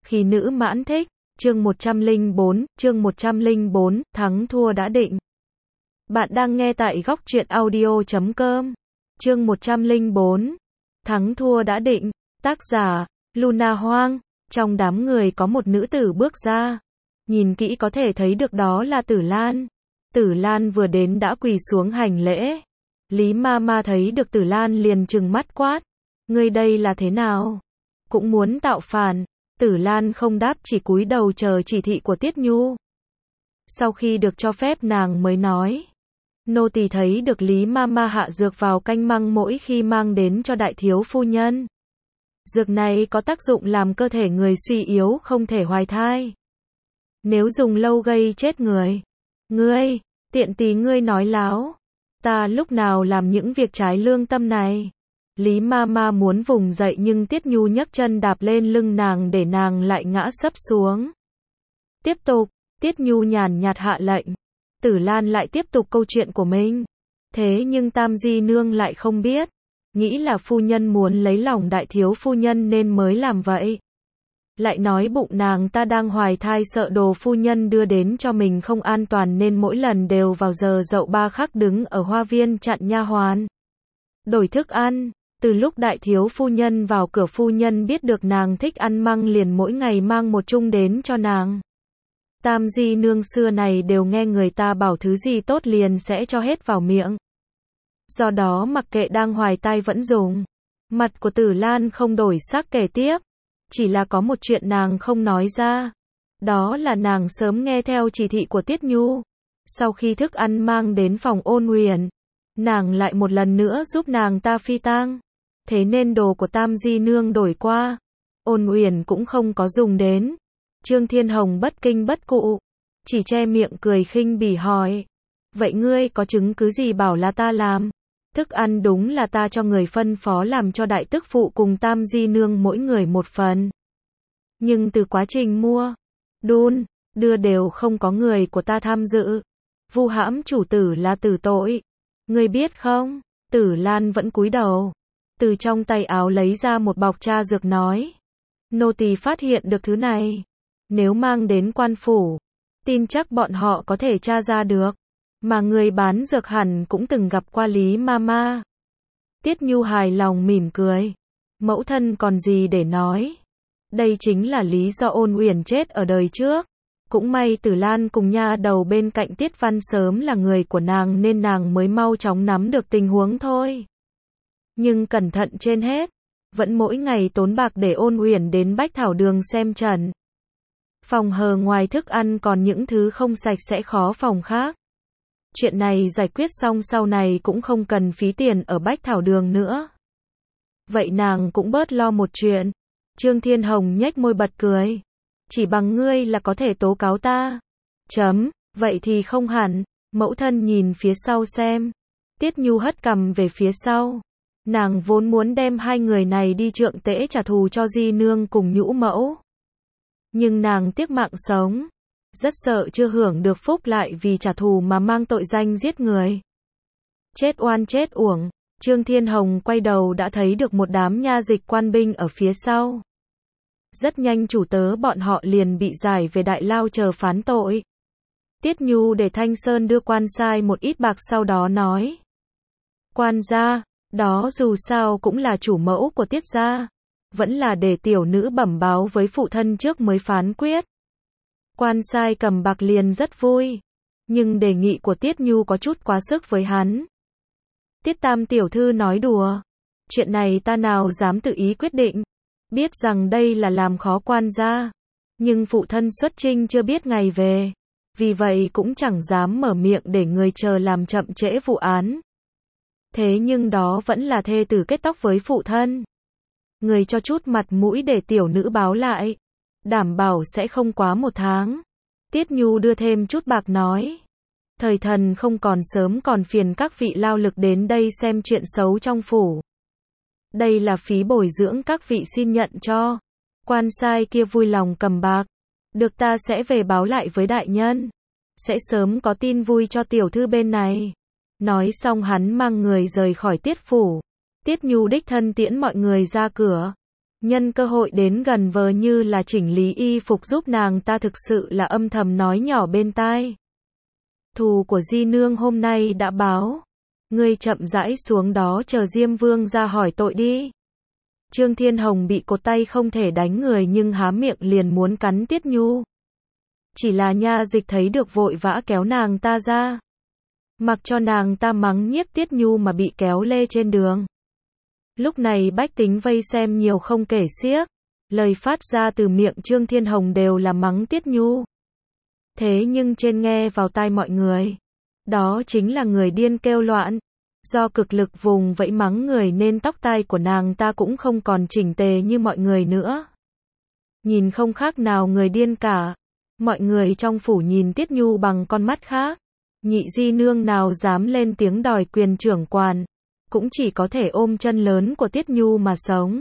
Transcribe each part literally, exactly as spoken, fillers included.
Khi nữ mãn thích, chương một trăm lẻ bốn, chương một trăm lẻ bốn, thắng thua đã định. Bạn đang nghe tại góc truyện audio chấm com. Chương một trăm lẻ bốn, thắng thua đã định, tác giả, Luna Hoang. Trong đám người có một nữ tử bước ra. Nhìn kỹ có thể thấy được đó là Tử Lan. Tử Lan vừa đến đã quỳ xuống hành lễ. Lý ma ma thấy được Tử Lan liền trừng mắt quát. Ngươi đây là thế nào? Cũng muốn tạo phản. Tử Lan không đáp, chỉ cúi đầu chờ chỉ thị của Tiết Nhu. Sau khi được cho phép nàng mới nói. Nô tỳ thấy được Lý ma ma hạ dược vào canh măng mỗi khi mang đến cho đại thiếu phu nhân. Dược này có tác dụng làm cơ thể người suy yếu không thể hoài thai. Nếu dùng lâu gây chết người. Ngươi, tiện tỳ ngươi nói láo. Ta lúc nào làm những việc trái lương tâm này. Lý ma ma muốn vùng dậy nhưng Tiết Nhu nhấc chân đạp lên lưng nàng để nàng lại ngã sấp xuống. Tiếp tục, Tiết Nhu nhàn nhạt hạ lệnh. Tử Lan lại tiếp tục câu chuyện của mình. Thế nhưng Tam Di Nương lại không biết. Nghĩ là phu nhân muốn lấy lòng đại thiếu phu nhân nên mới làm vậy. Lại nói bụng nàng ta đang hoài thai, sợ đồ phu nhân đưa đến cho mình không an toàn nên mỗi lần đều vào giờ dậu ba khắc đứng ở hoa viên chặn nha hoàn đổi thức ăn. Từ lúc đại thiếu phu nhân vào cửa, phu nhân biết được nàng thích ăn măng liền mỗi ngày mang một chung đến cho nàng. Tam Di Nương xưa này đều nghe người ta bảo thứ gì tốt liền sẽ cho hết vào miệng. Do đó mặc kệ đang hoài thai vẫn dùng. Mặt của Tử Lan không đổi sắc kể tiếp. Chỉ là có một chuyện nàng không nói ra. Đó là nàng sớm nghe theo chỉ thị của Tiết Nhu. Sau khi thức ăn mang đến phòng Ôn Uyển, nàng lại một lần nữa giúp nàng ta phi tang. Thế nên đồ của Tam Di Nương đổi qua, Ôn Uyển cũng không có dùng đến. Trương Thiên Hồng bất kinh bất cụ, chỉ che miệng cười khinh bỉ hỏi. Vậy ngươi có chứng cứ gì bảo là ta làm? Thức ăn đúng là ta cho người phân phó làm cho đại tức phụ cùng Tam Di Nương mỗi người một phần. Nhưng từ quá trình mua, đun, đưa đều không có người của ta tham dự. Vu hãm chủ tử là tử tội. Ngươi biết không? Tử Lan vẫn cúi đầu. Từ trong tay áo lấy ra một bọc tra dược nói. Nô tỳ phát hiện được thứ này. Nếu mang đến quan phủ, tin chắc bọn họ có thể tra ra được. Mà người bán dược hẳn cũng từng gặp qua Lý ma ma. Tiết Nhu hài lòng mỉm cười. Mẫu thân còn gì để nói. Đây chính là lý do Ôn Uyển chết ở đời trước. Cũng may Tử Lan cùng nha đầu bên cạnh Tiết Văn sớm là người của nàng nên nàng mới mau chóng nắm được tình huống thôi. Nhưng cẩn thận trên hết, vẫn mỗi ngày tốn bạc để Ôn Uyển đến Bách Thảo Đường xem trần. Phòng hờ ngoài thức ăn còn những thứ không sạch sẽ khó phòng khác. Chuyện này giải quyết xong sau này cũng không cần phí tiền ở Bách Thảo Đường nữa. Vậy nàng cũng bớt lo một chuyện. Trương Thiên Hồng nhếch môi bật cười. Chỉ bằng ngươi là có thể tố cáo ta. Chấm, vậy thì không hẳn. Mẫu thân nhìn phía sau xem. Tiết Nhu hất cằm về phía sau. Nàng vốn muốn đem hai người này đi trượng tễ trả thù cho Di Nương cùng Nhũ Mẫu. Nhưng nàng tiếc mạng sống. Rất sợ chưa hưởng được phúc lại vì trả thù mà mang tội danh giết người. Chết oan chết uổng. Trương Thiên Hồng quay đầu đã thấy được một đám nha dịch quan binh ở phía sau. Rất nhanh chủ tớ bọn họ liền bị giải về đại lao chờ phán tội. Tiết Nhu để Thanh Sơn đưa quan sai một ít bạc, sau đó nói. Quan gia, đó dù sao cũng là chủ mẫu của Tiết gia. Vẫn là để tiểu nữ bẩm báo với phụ thân trước mới phán quyết. Quan sai cầm bạc liền rất vui. Nhưng đề nghị của Tiết Nhu có chút quá sức với hắn. Tiết Tam tiểu thư nói đùa. Chuyện này ta nào dám tự ý quyết định. Biết rằng đây là làm khó quan gia. Nhưng phụ thân xuất chinh chưa biết ngày về. Vì vậy cũng chẳng dám mở miệng để người chờ làm chậm trễ vụ án. Thế nhưng đó vẫn là thê tử kết tóc với phụ thân. Người cho chút mặt mũi để tiểu nữ báo lại. Đảm bảo sẽ không quá một tháng. Tiết Nhu đưa thêm chút bạc nói. Thời thần không còn sớm, còn phiền các vị lao lực đến đây xem chuyện xấu trong phủ. Đây là phí bồi dưỡng, các vị xin nhận cho. Quan sai kia vui lòng cầm bạc. Được, ta sẽ về báo lại với đại nhân. Sẽ sớm có tin vui cho tiểu thư bên này. Nói xong hắn mang người rời khỏi Tiết phủ. Tiết Nhu đích thân tiễn mọi người ra cửa. Nhân cơ hội đến gần vờ như là chỉnh lý y phục giúp nàng ta, thực sự là âm thầm nói nhỏ bên tai. Thù của Di Nương hôm nay đã báo. Ngươi chậm rãi xuống đó chờ Diêm Vương ra hỏi tội đi. Trương Thiên Hồng bị cột tay không thể đánh người nhưng há miệng liền muốn cắn Tiết Nhu. Chỉ là nha dịch thấy được vội vã kéo nàng ta ra. Mặc cho nàng ta mắng nhiếc Tiết Nhu mà bị kéo lê trên đường. Lúc này bách tính vây xem nhiều không kể xiếc. Lời phát ra từ miệng Trương Thiên Hồng đều là mắng Tiết Nhu. Thế nhưng trên nghe vào tai mọi người, đó chính là người điên kêu loạn. Do cực lực vùng vẫy mắng người nên tóc tai của nàng ta cũng không còn chỉnh tề như mọi người nữa. Nhìn không khác nào người điên cả. Mọi người trong phủ nhìn Tiết Nhu bằng con mắt khác. Nhị Di Nương nào dám lên tiếng đòi quyền trưởng quản, cũng chỉ có thể ôm chân lớn của Tiết Nhu mà sống.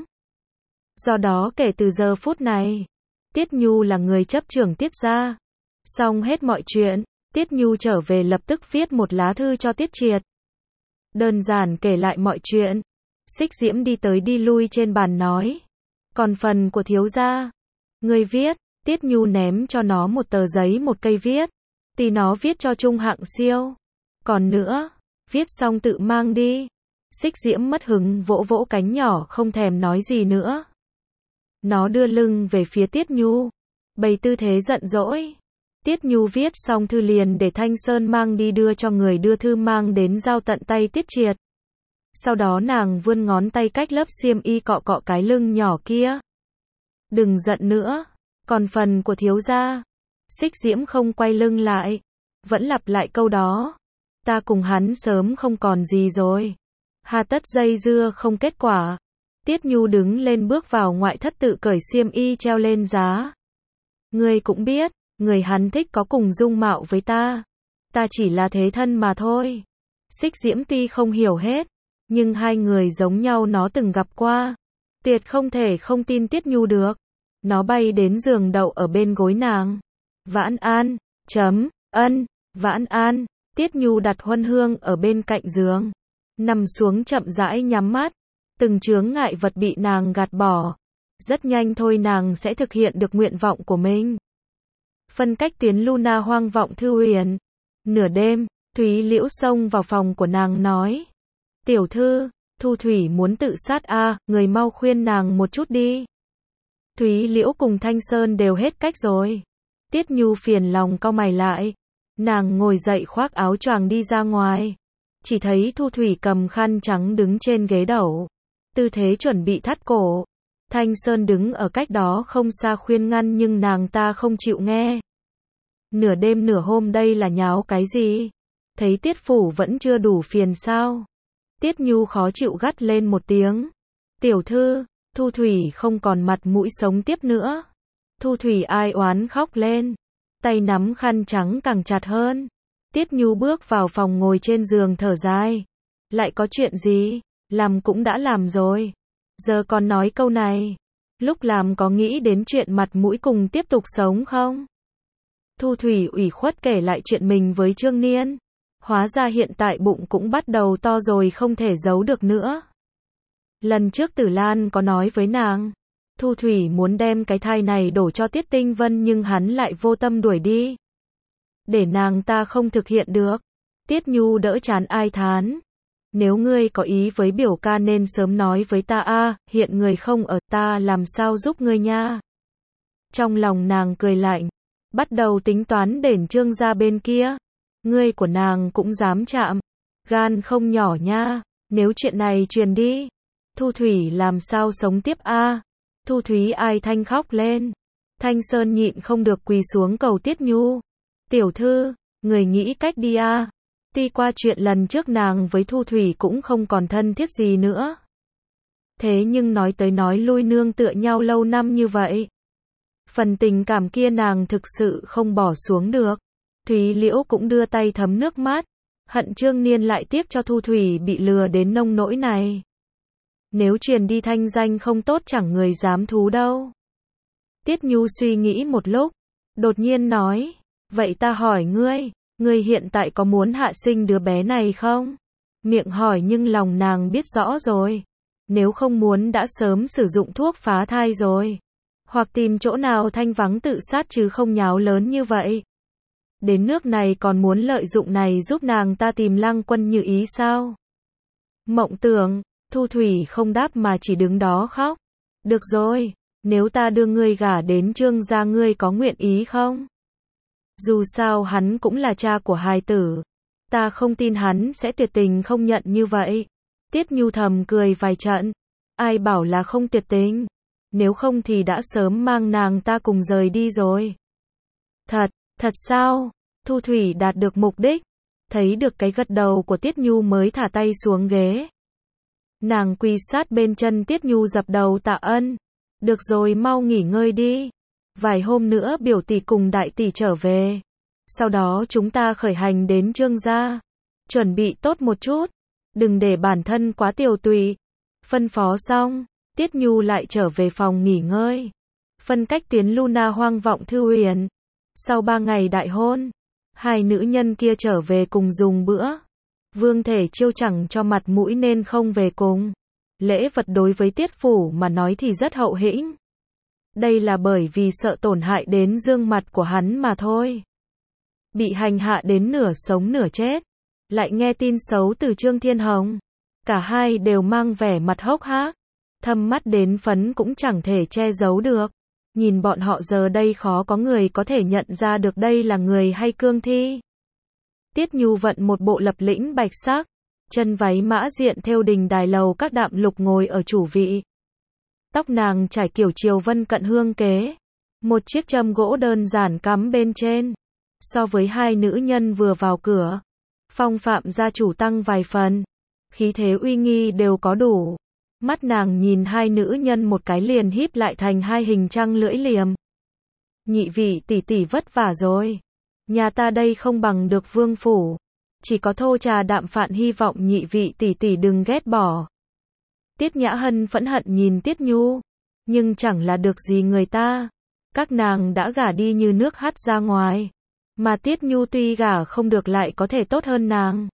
Do đó kể từ giờ phút này, Tiết Nhu là người chấp trưởng Tiết gia. Xong hết mọi chuyện, Tiết Nhu trở về lập tức viết một lá thư cho Tiết Triệt. Đơn giản kể lại mọi chuyện. Xích Diễm đi tới đi lui trên bàn nói. Còn phần của thiếu gia, người viết. Tiết Nhu ném cho nó một tờ giấy một cây viết. Tí nó viết cho Trung Hạng Siêu. Còn nữa, viết xong tự mang đi. Xích Diễm mất hứng vỗ vỗ cánh nhỏ không thèm nói gì nữa. Nó đưa lưng về phía Tiết Nhu, bày tư thế giận dỗi. Tiết Nhu viết xong thư liền để Thanh Sơn mang đi đưa cho người đưa thư mang đến giao tận tay Tiết Triệt. Sau đó nàng vươn ngón tay cách lớp xiêm y cọ cọ cái lưng nhỏ kia. Đừng giận nữa, còn phần của thiếu gia. Xích Diễm không quay lưng lại, vẫn lặp lại câu đó. Ta cùng hắn sớm không còn gì rồi. Hà tất dây dưa không kết quả. Tiết Nhu đứng lên bước vào ngoại thất tự cởi xiêm y treo lên giá. Ngươi cũng biết, người hắn thích có cùng dung mạo với ta. Ta chỉ là thế thân mà thôi. Xích Diễm tuy không hiểu hết, nhưng hai người giống nhau nó từng gặp qua. Tiệt không thể không tin Tiết Nhu được. Nó bay đến giường đậu ở bên gối nàng. Vãn an, chấm, ân, vãn an. Tiết Nhu đặt huân hương ở bên cạnh giường. Nằm xuống chậm rãi nhắm mắt. Từng chướng ngại vật bị nàng gạt bỏ. Rất nhanh thôi nàng sẽ thực hiện được nguyện vọng của mình. Phân cách tuyến Luna hoang vọng thư huyền. Nửa đêm, Thúy Liễu xông vào phòng của nàng nói. Tiểu thư, Thu Thủy muốn tự sát a, à, người mau khuyên nàng một chút đi. Thúy Liễu cùng Thanh Sơn đều hết cách rồi. Tiết Nhu phiền lòng cau mày lại. Nàng ngồi dậy khoác áo choàng đi ra ngoài. Chỉ thấy Thu Thủy cầm khăn trắng đứng trên ghế đẩu. Tư thế chuẩn bị thắt cổ. Thanh Sơn đứng ở cách đó không xa khuyên ngăn nhưng nàng ta không chịu nghe. Nửa đêm nửa hôm đây là nháo cái gì? Thấy Tiết Phủ vẫn chưa đủ phiền sao? Tiết Nhu khó chịu gắt lên một tiếng. Tiểu thư, Thu Thủy không còn mặt mũi sống tiếp nữa. Thu Thủy ai oán khóc lên. Tay nắm khăn trắng càng chặt hơn. Tiết Nhu bước vào phòng ngồi trên giường thở dài. Lại có chuyện gì? Làm cũng đã làm rồi. Giờ còn nói câu này. Lúc làm có nghĩ đến chuyện mặt mũi cùng tiếp tục sống không? Thu Thủy ủy khuất kể lại chuyện mình với Trương Niên. Hóa ra hiện tại bụng cũng bắt đầu to rồi không thể giấu được nữa. Lần trước Tử Lan có nói với nàng. Thu Thủy muốn đem cái thai này đổ cho Tiết Tinh Vân nhưng hắn lại vô tâm đuổi đi. Để nàng ta không thực hiện được. Tiết Nhu đỡ chán ai thán. Nếu ngươi có ý với biểu ca nên sớm nói với ta a, à, hiện người không ở ta làm sao giúp ngươi nha. Trong lòng nàng cười lạnh, bắt đầu tính toán đền Trương gia bên kia. Ngươi của nàng cũng dám chạm, gan không nhỏ nha, nếu chuyện này truyền đi, Thu Thủy làm sao sống tiếp a? À? Thu Thủy ai thanh khóc lên. Thanh Sơn nhịn không được quỳ xuống cầu Tiết Nhu. Tiểu thư, người nghĩ cách đi a. À? Tuy qua chuyện lần trước nàng với Thu Thủy cũng không còn thân thiết gì nữa. Thế nhưng nói tới nói lui nương tựa nhau lâu năm như vậy. Phần tình cảm kia nàng thực sự không bỏ xuống được. Thúy Liễu cũng đưa tay thấm nước mắt. Hận Trương Niên lại tiếc cho Thu Thủy bị lừa đến nông nỗi này. Nếu truyền đi thanh danh không tốt chẳng người dám thú đâu. Tiết Nhu suy nghĩ một lúc. Đột nhiên nói. Vậy ta hỏi ngươi. Ngươi hiện tại có muốn hạ sinh đứa bé này không? Miệng hỏi nhưng lòng nàng biết rõ rồi. Nếu không muốn đã sớm sử dụng thuốc phá thai rồi. Hoặc tìm chỗ nào thanh vắng tự sát chứ không nháo lớn như vậy. Đến nước này còn muốn lợi dụng này giúp nàng ta tìm Lăng Quân như ý sao? Mộng Tưởng, Thu Thủy không đáp mà chỉ đứng đó khóc. Được rồi, nếu ta đưa ngươi gả đến Trương gia ngươi có nguyện ý không? Dù sao hắn cũng là cha của hài tử. Ta không tin hắn sẽ tuyệt tình không nhận như vậy. Tiết Nhu thầm cười vài trận. Ai bảo là không tuyệt tình. Nếu không thì đã sớm mang nàng ta cùng rời đi rồi. Thật, thật sao? Thu Thủy đạt được mục đích. Thấy được cái gật đầu của Tiết Nhu mới thả tay xuống ghế. Nàng quỳ sát bên chân Tiết Nhu dập đầu tạ ân. Được rồi, mau nghỉ ngơi đi. Vài hôm nữa biểu tỷ cùng đại tỷ trở về. Sau đó chúng ta khởi hành đến Trương gia. Chuẩn bị tốt một chút. Đừng để bản thân quá tiều tụy. Phân phó xong, Tiết Nhu lại trở về phòng nghỉ ngơi. Phân cách tiến Luna hoang vọng thư huyền. Sau ba ngày đại hôn, hai nữ nhân kia trở về cùng dùng bữa. Vương Thể Chiêu chẳng cho mặt mũi nên không về cùng. Lễ vật đối với Tiết phủ mà nói thì rất hậu hĩnh. Đây là bởi vì sợ tổn hại đến dương mặt của hắn mà thôi. Bị hành hạ đến nửa sống nửa chết. Lại nghe tin xấu từ Trương Thiên Hồng. Cả hai đều mang vẻ mặt hốc hác. Thâm mắt đến phấn cũng chẳng thể che giấu được. Nhìn bọn họ giờ đây khó có người có thể nhận ra được đây là người hay cương thi. Tiết Nhu vận một bộ lập lĩnh bạch sắc. Chân váy mã diện thêu đình đài lầu các đạm lục ngồi ở chủ vị. Tóc nàng trải kiểu triều vân cận hương kế. Một chiếc châm gỗ đơn giản cắm bên trên. So với hai nữ nhân vừa vào cửa, phong phạm gia chủ tăng vài phần. Khí thế uy nghi đều có đủ. Mắt nàng nhìn hai nữ nhân một cái liền híp lại thành hai hình trăng lưỡi liềm. Nhị vị tỷ tỷ vất vả rồi. Nhà ta đây không bằng được vương phủ. Chỉ có thô trà đạm phạn, hy vọng nhị vị tỷ tỷ đừng ghét bỏ. Tiết Nhã Hân phẫn hận nhìn Tiết Nhu. Nhưng chẳng là được gì người ta. Các nàng đã gả đi như nước hắt ra ngoài. Mà Tiết Nhu tuy gả không được lại có thể tốt hơn nàng.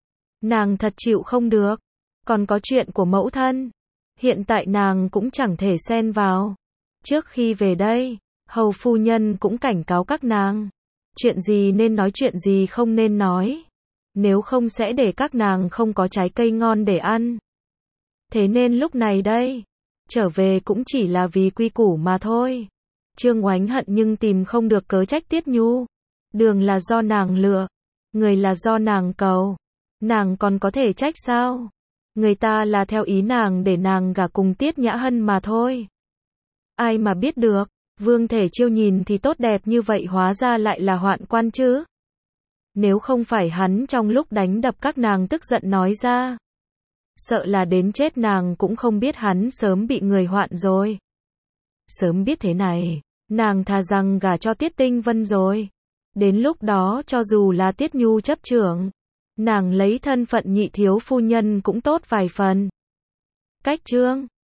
Nàng thật chịu không được. Còn có chuyện của mẫu thân. Hiện tại nàng cũng chẳng thể xen vào. Trước khi về đây, hầu phu nhân cũng cảnh cáo các nàng. Chuyện gì nên nói, chuyện gì không nên nói. Nếu không sẽ để các nàng không có trái cây ngon để ăn. Thế nên lúc này đây, trở về cũng chỉ là vì quy củ mà thôi. Trương Oánh hận nhưng tìm không được cớ trách Tiết Nhu. Đường là do nàng lựa, người là do nàng cầu. Nàng còn có thể trách sao? Người ta là theo ý nàng để nàng gả cùng Tiết Nhã Hân mà thôi. Ai mà biết được, Vương Thể Chiêu nhìn thì tốt đẹp như vậy hóa ra lại là hoạn quan chứ. Nếu không phải hắn trong lúc đánh đập các nàng tức giận nói ra, sợ là đến chết nàng cũng không biết hắn sớm bị người hoạn rồi. Sớm biết thế này, nàng thà rằng gả cho Tiết Tinh Vân rồi. Đến lúc đó cho dù là Tiết Nhu chấp trưởng, nàng lấy thân phận nhị thiếu phu nhân cũng tốt vài phần. Cách chương